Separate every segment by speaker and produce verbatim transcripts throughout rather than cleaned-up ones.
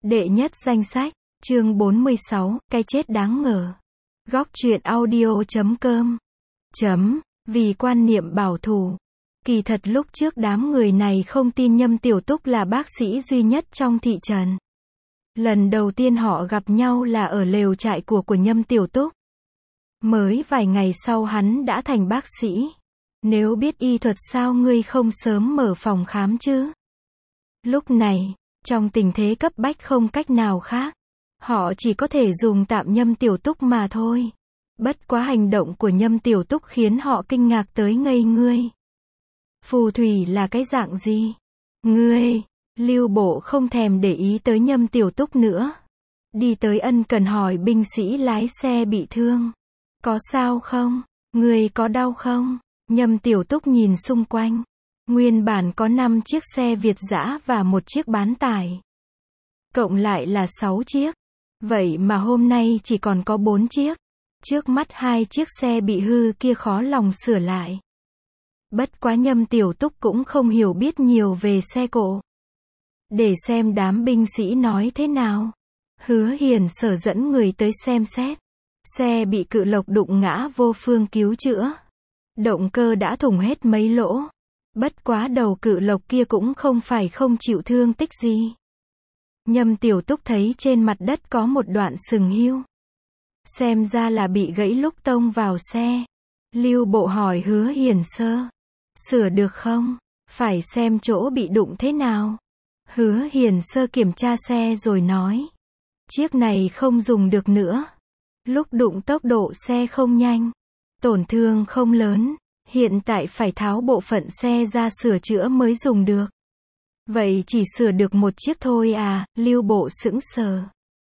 Speaker 1: Đệ nhất danh sách, chương bốn mươi sáu, cái chết đáng ngờ. Góc truyện audio chấm com. Chấm, vì quan niệm bảo thủ. Kỳ thật lúc trước đám người này không tin Nhâm Tiểu Túc là bác sĩ duy nhất trong thị trấn. Lần đầu tiên họ gặp nhau là ở lều trại của của Nhâm Tiểu Túc. Mới vài ngày sau hắn đã thành bác sĩ. Nếu biết y thuật sao ngươi không sớm mở phòng khám chứ? Lúc này, trong tình thế cấp bách không cách nào khác, họ chỉ có thể dùng tạm Nhâm Tiểu Túc mà thôi. Bất quá hành động của Nhâm Tiểu Túc khiến họ kinh ngạc tới ngây ngươi. Phù thủy là cái dạng gì? Ngươi, Lưu Bộ không thèm để ý tới Nhâm Tiểu Túc nữa. Đi tới ân cần hỏi binh sĩ lái xe bị thương. Có sao không? Ngươi có đau không? Nhâm Tiểu Túc nhìn xung quanh. Nguyên bản có năm chiếc xe Việt dã và một chiếc bán tải. Cộng lại là sáu chiếc. Vậy mà hôm nay chỉ còn có bốn chiếc. Trước mắt hai chiếc xe bị hư kia khó lòng sửa lại. Bất quá Nhâm Tiểu Túc cũng không hiểu biết nhiều về xe cộ. Để xem đám binh sĩ nói thế nào. Hứa Hiền Sở dẫn người tới xem xét. Xe bị cự lộc đụng ngã vô phương cứu chữa. Động cơ đã thủng hết mấy lỗ. Bất quá đầu cự lộc kia cũng không phải không chịu thương tích gì. Nhâm Tiểu Túc thấy trên mặt đất có một đoạn sừng hươu. Xem ra là bị gãy lúc tông vào xe. Lưu Bộ hỏi Hứa Hiền Sơ. Sửa được không? Phải xem chỗ bị đụng thế nào. Hứa Hiền Sơ kiểm tra xe rồi nói. Chiếc này không dùng được nữa. Lúc đụng tốc độ xe không nhanh. Tổn thương không lớn. Hiện tại phải tháo bộ phận xe ra sửa chữa mới dùng được. Vậy chỉ sửa được một chiếc thôi à? Lưu Bộ sững sờ.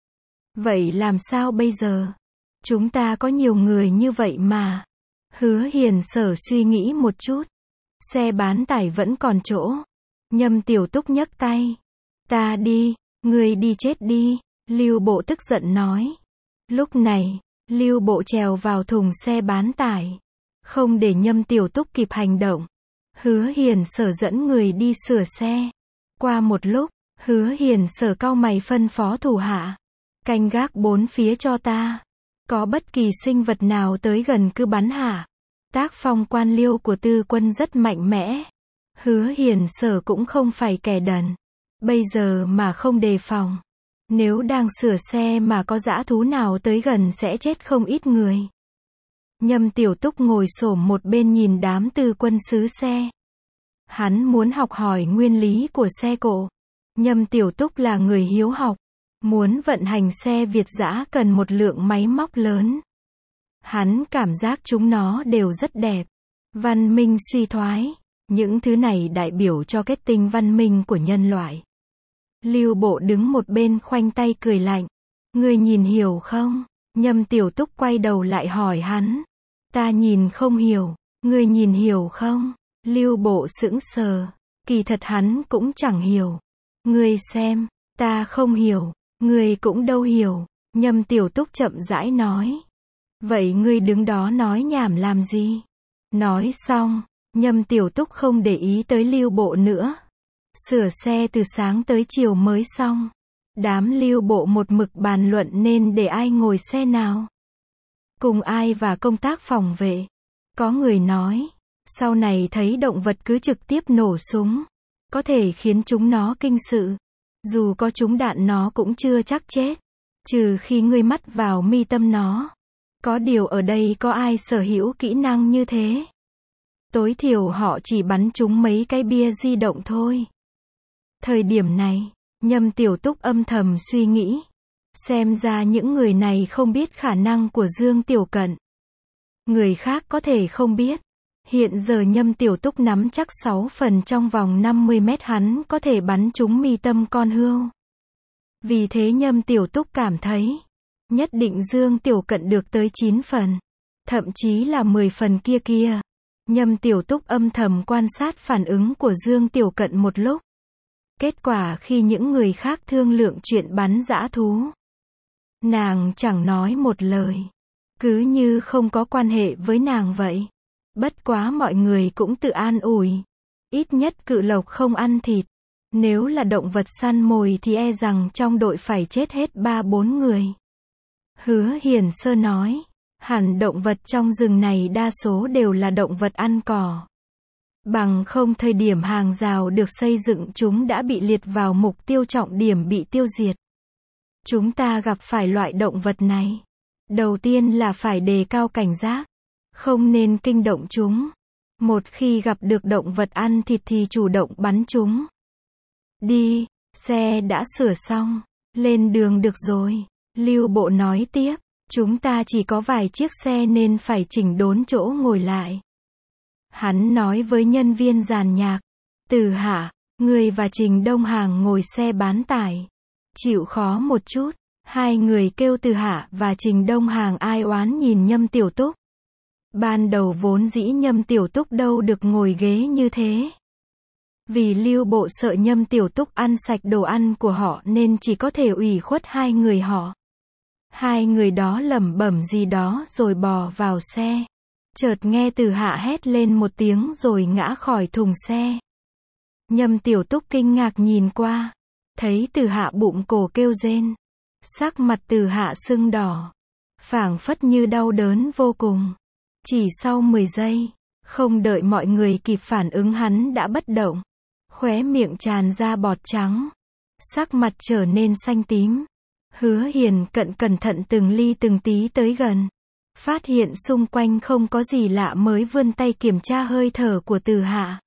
Speaker 1: Vậy làm sao bây giờ? Chúng ta có nhiều người như vậy mà. Hứa Hiền Sở suy nghĩ một chút. Xe bán tải vẫn còn chỗ. Nhâm Tiểu Túc nhấc tay. Ta đi, người đi chết đi. Lưu Bộ tức giận nói. Lúc này, Lưu Bộ trèo vào thùng xe bán tải. Không để Nhâm Tiểu Túc kịp hành động. Hứa Hiền Sở dẫn người đi sửa xe. Qua một lúc, Hứa Hiền Sở cau mày phân phó thủ hạ. Canh gác bốn phía cho ta. Có bất kỳ sinh vật nào tới gần cứ bắn hạ. Tác phong quan liêu của tư quân rất mạnh mẽ. Hứa Hiền Sở cũng không phải kẻ đần. Bây giờ mà không đề phòng. Nếu đang sửa xe mà có dã thú nào tới gần sẽ chết không ít người. Nhâm Tiểu Túc ngồi xổm một bên nhìn đám tư quân sứ xe. Hắn muốn học hỏi nguyên lý của xe cộ. Nhâm Tiểu Túc là người hiếu học. Muốn vận hành xe Việt dã cần một lượng máy móc lớn. Hắn cảm giác chúng nó đều rất đẹp. Văn minh suy thoái. Những thứ này đại biểu cho kết tinh văn minh của nhân loại. Lưu Bộ đứng một bên khoanh tay cười lạnh. Ngươi nhìn hiểu không? Nhâm Tiểu Túc quay đầu lại hỏi hắn. Ta nhìn không hiểu. Ngươi nhìn hiểu không? Lưu Bộ sững sờ. Kỳ thật hắn cũng chẳng hiểu. Ngươi xem, ta không hiểu. Ngươi cũng đâu hiểu. Nhâm Tiểu Túc chậm rãi nói. Vậy ngươi đứng đó nói nhảm làm gì? Nói xong, Nhâm Tiểu Túc không để ý tới Lưu Bộ nữa. Sửa xe từ sáng tới chiều mới xong. Đám Lưu Bộ một mực bàn luận nên để ai ngồi xe nào. Cùng ai và công tác phòng vệ. Có người nói, sau này thấy động vật cứ trực tiếp nổ súng. Có thể khiến chúng nó kinh sự. Dù có trúng đạn nó cũng chưa chắc chết. Trừ khi ngươi mắt vào mi tâm nó. Có điều ở đây có ai sở hữu kỹ năng như thế? Tối thiểu họ chỉ bắn trúng mấy cái bia di động thôi. Thời điểm này, Nhâm Tiểu Túc âm thầm suy nghĩ. Xem ra những người này không biết khả năng của Dương Tiểu Cận. Người khác có thể không biết. Hiện giờ Nhâm Tiểu Túc nắm chắc sáu phần trong vòng năm mươi mét hắn có thể bắn trúng mi tâm con hươu. Vì thế Nhâm Tiểu Túc cảm thấy, nhất định Dương Tiểu Cận được tới chín phần. Thậm chí là mười phần kia kia. Nhâm Tiểu Túc âm thầm quan sát phản ứng của Dương Tiểu Cận một lúc. Kết quả khi những người khác thương lượng chuyện bắn dã thú. Nàng chẳng nói một lời. Cứ như không có quan hệ với nàng vậy. Bất quá mọi người cũng tự an ủi. Ít nhất cự lộc không ăn thịt. Nếu là động vật săn mồi thì e rằng trong đội phải chết hết ba bốn người. Hứa Hiền Sơ nói, hẳn động vật trong rừng này đa số đều là động vật ăn cỏ. Bằng không thời điểm hàng rào được xây dựng chúng đã bị liệt vào mục tiêu trọng điểm bị tiêu diệt. Chúng ta gặp phải loại động vật này. Đầu tiên là phải đề cao cảnh giác. Không nên kinh động chúng. Một khi gặp được động vật ăn thịt thì chủ động bắn chúng. Đi, xe đã sửa xong. Lên đường được rồi. Lưu Bộ nói tiếp. Chúng ta chỉ có vài chiếc xe nên phải chỉnh đốn chỗ ngồi lại. Hắn nói với nhân viên dàn nhạc. Từ Hạ, người và Trình Đông Hàng ngồi xe bán tải. Chịu khó một chút. Hai người kêu Từ Hạ và Trình Đông Hàng ai oán nhìn Nhâm Tiểu Túc. Ban đầu vốn dĩ Nhâm Tiểu Túc đâu được ngồi ghế như thế. Vì Lưu Bộ sợ Nhâm Tiểu Túc ăn sạch đồ ăn của họ nên chỉ có thể ủy khuất hai người họ. Hai người đó lẩm bẩm gì đó rồi bò vào xe. Chợt nghe Từ Hạ hét lên một tiếng rồi ngã khỏi thùng xe. Nhâm Tiểu Túc kinh ngạc nhìn qua. Thấy Từ Hạ bụng cổ kêu rên. Sắc mặt Từ Hạ sưng đỏ. Phảng phất như đau đớn vô cùng. Chỉ sau mười giây. Không đợi mọi người kịp phản ứng hắn đã bất động. Khóe miệng tràn ra bọt trắng. Sắc mặt trở nên xanh tím. Hứa Hiền cận cẩn thận từng ly từng tí tới gần. Phát hiện xung quanh không có gì lạ mới vươn tay kiểm tra hơi thở của Từ Hạ.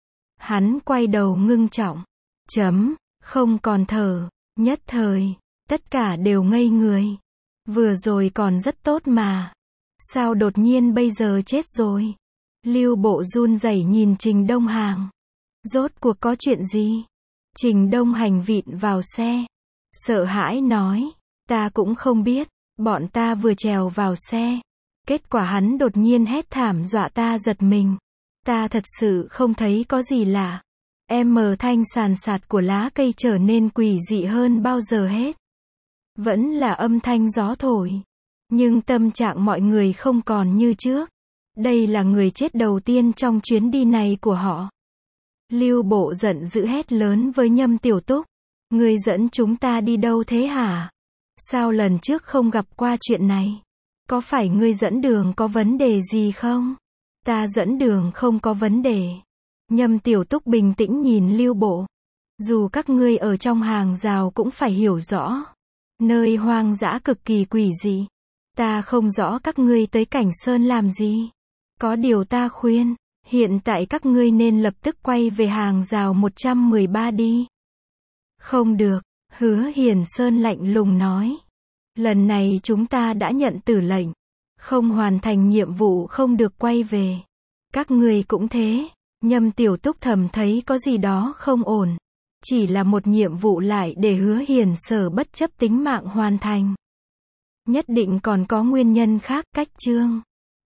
Speaker 1: Hắn quay đầu ngưng trọng. Chấm, không còn thở. Nhất thời, tất cả đều ngây người. Vừa rồi còn rất tốt mà. Sao đột nhiên bây giờ chết rồi? Lưu Bộ run rẩy nhìn Trình Đông Hàng. Rốt cuộc có chuyện gì? Trình Đông Hành vịn vào xe. Sợ hãi nói. Ta cũng không biết. Bọn ta vừa trèo vào xe. Kết quả hắn đột nhiên hét thảm dọa ta giật mình. Ta thật sự không thấy có gì lạ. Em mờ thanh sàn sạt của lá cây trở nên quỷ dị hơn bao giờ hết. Vẫn là âm thanh gió thổi. Nhưng tâm trạng mọi người không còn như trước. Đây là người chết đầu tiên trong chuyến đi này của họ. Lưu Bộ giận dữ hét lớn với Nhâm Tiểu Túc. Ngươi dẫn chúng ta đi đâu thế hả? Sao lần trước không gặp qua chuyện này? Có phải ngươi dẫn đường có vấn đề gì không? Ta dẫn đường không có vấn đề. Nhâm Tiểu Túc bình tĩnh nhìn Lưu Bộ. Dù các ngươi ở trong hàng rào cũng phải hiểu rõ. Nơi hoang dã cực kỳ quỷ dị. Ta không rõ các ngươi tới Cảnh Sơn làm gì. Có điều ta khuyên, hiện tại các ngươi nên lập tức quay về hàng rào một trăm mười ba đi. Không được, Hứa Hiền Sơn lạnh lùng nói. Lần này chúng ta đã nhận tử lệnh. Không hoàn thành nhiệm vụ không được quay về. Các ngươi cũng thế. Nhâm Tiểu Túc thầm thấy có gì đó không ổn. Chỉ là một nhiệm vụ lại để Hứa Hiền Sở bất chấp tính mạng hoàn thành. Nhất định còn có nguyên nhân khác. Cách chương